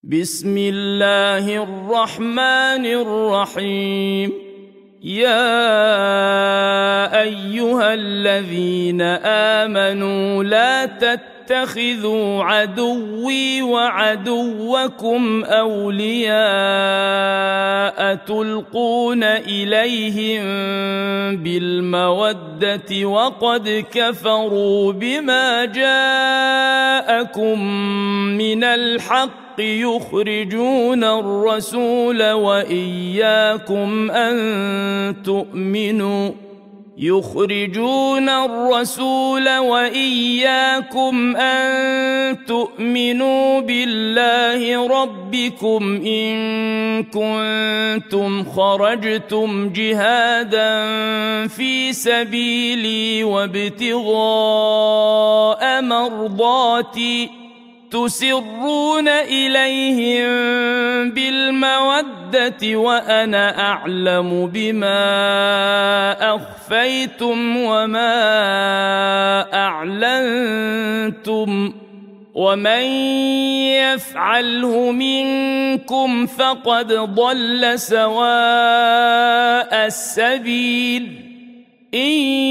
بسم الله الرحمن الرحيم. يا أيها الذين آمنوا لا تتخذوا عدوي وعدوكم أولياء تلقون إليهم بالمودة وقد كفروا بما جاءكم من الحق يخرجون الرسول وإياكم أن تؤمنوا بالله ربكم إن كنتم خرجتم جهادا في سبيلي وابتغاء مرضاتي تسرون إليهم بالمودة وأنا أعلم بما أخفيتم وما أعلنتم ومن يفعله منكم فقد ضل سواء السبيل. إن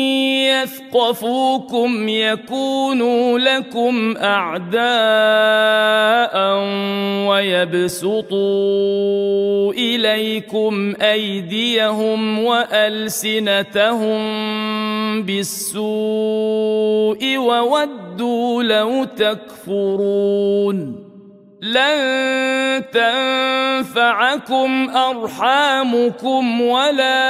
يثقفوكم يكونوا لكم أعداء ويبسطوا إليكم أيديهم وألسنتهم بالسوء وودوا لو تكفرون. لن تنفعكم أرحامكم ولا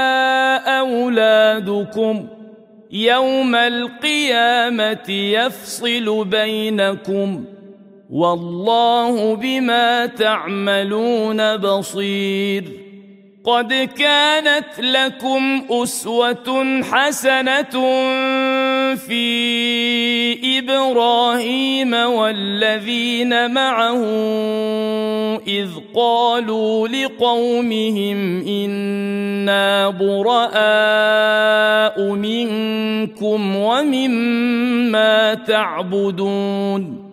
أولادكم يوم القيامة يفصل بينكم والله بما تعملون بصير. قد كانت لكم أسوة حسنة في إبراهيم والذين معه إذ قالوا لقومهم إنا براء منكم ومما تعبدون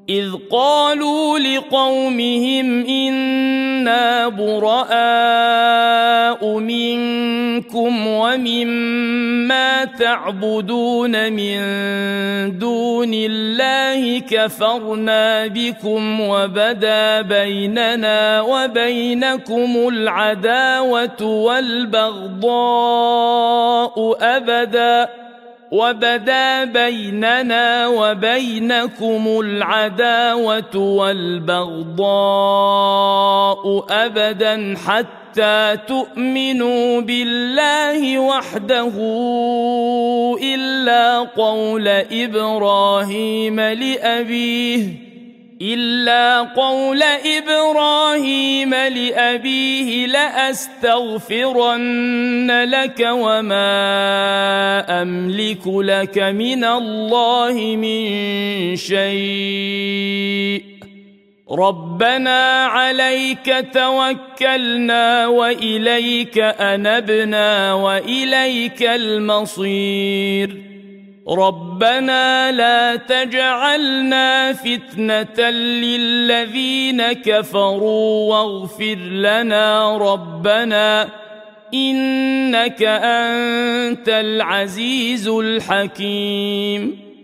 من دون الله كفرنا بكم وبدا بيننا وبينكم العداوة والبغضاء أبدا حتى تؤمنوا بالله وحده إلا قول إبراهيم لأبيه لأستغفرن لك وما أملك لك من الله من شيء ربنا عليك توكلنا وإليك أنبنا وإليك المصير. ربنا لا تجعلنا فتنة للذين كفروا واغفر لنا ربنا إنك أنت العزيز الحكيم.